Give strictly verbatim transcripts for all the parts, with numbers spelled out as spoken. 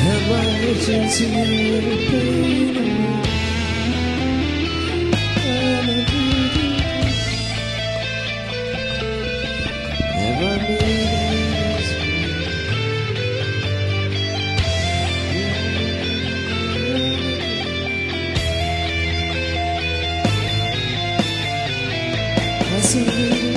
and my agents in the pain away. And I never made this way. I surrendered.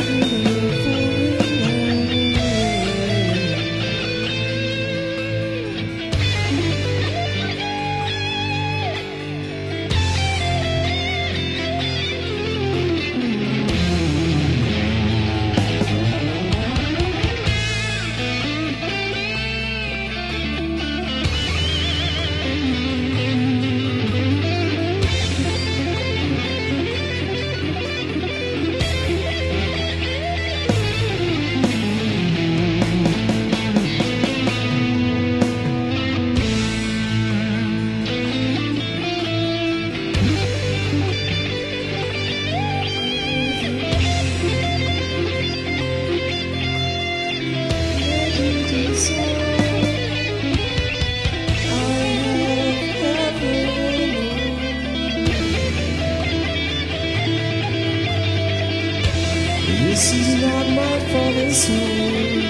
This is not my father's home,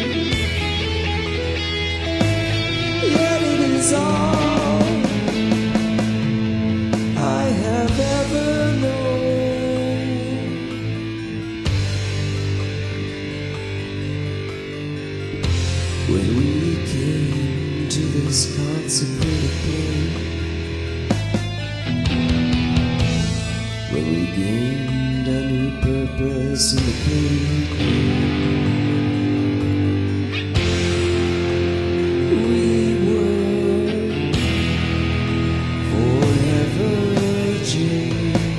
yet it is all I have ever known. When we came to this consecrated place, when we gained a new purpose in the pain, we were forever changed.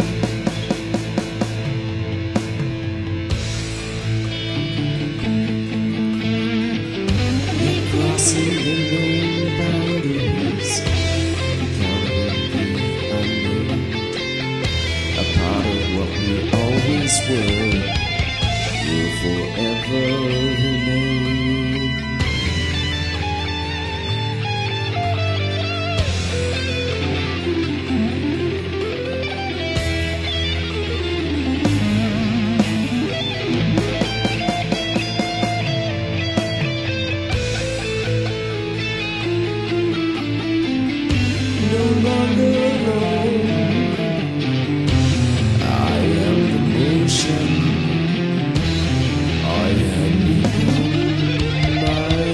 Yet crossing the known boundaries, encountering the unknown, a part of what we always were, will forever remain. No longer alone, I am the motion. I have become my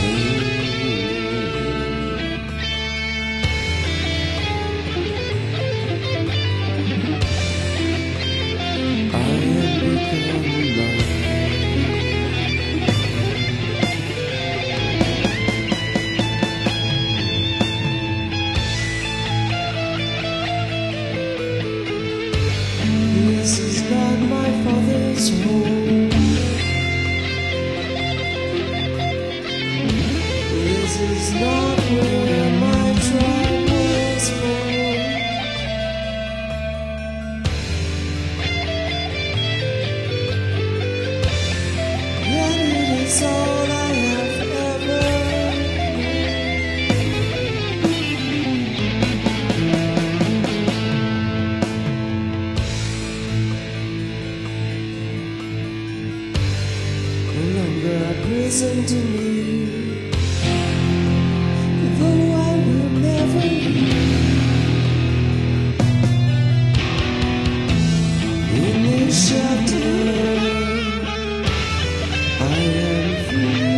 home. I have become my This is not my father's home. This is not where my tribe was born. Yet it is all I have ever no longer a prison to me, though I will never leave. In this shelter, I am free.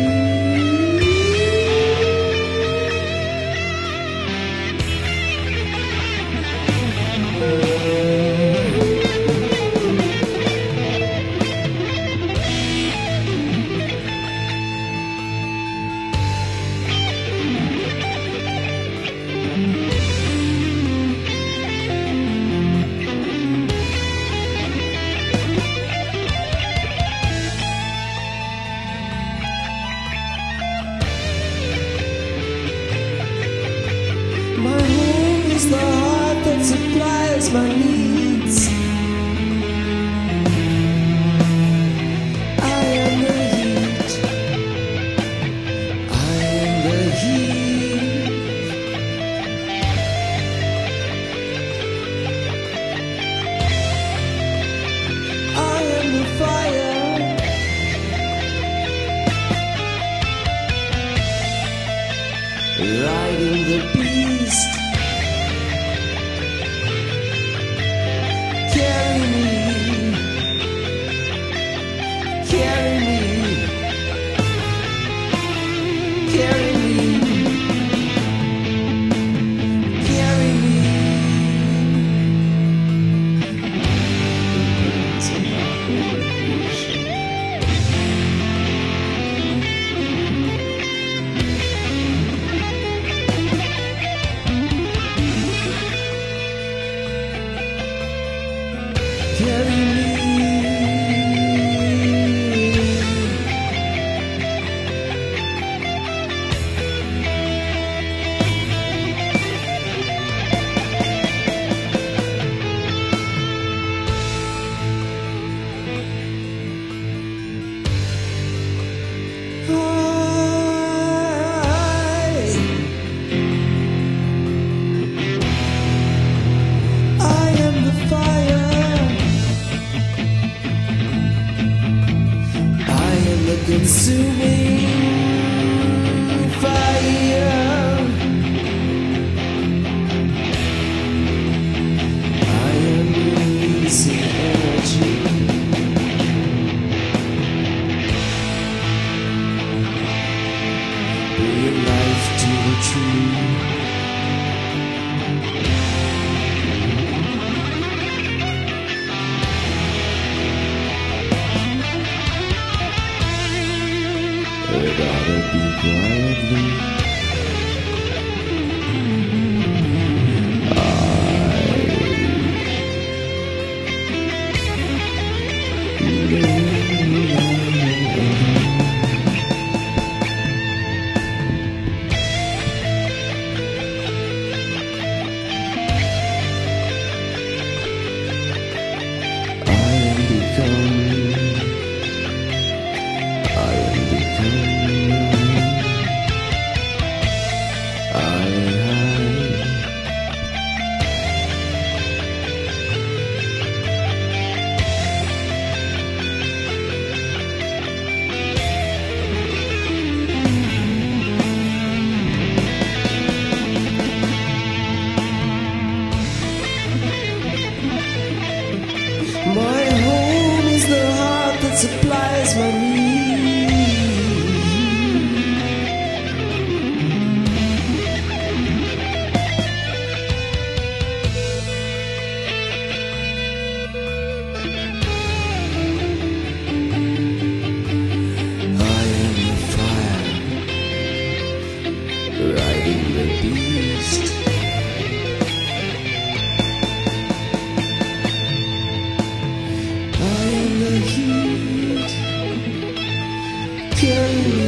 My home is the heart that supplies my needs. I am the heat. I am the heat. riding the beast. Carry me, carry me, carry me, carry me. Carry me. Consuming fire, I am releasing energy, bringing life to the tree. I gotta be quietly. I am becoming. I am becoming. I My home is the heart that supplies my needs. I am the fire, riding the beast. I am the heat, carrying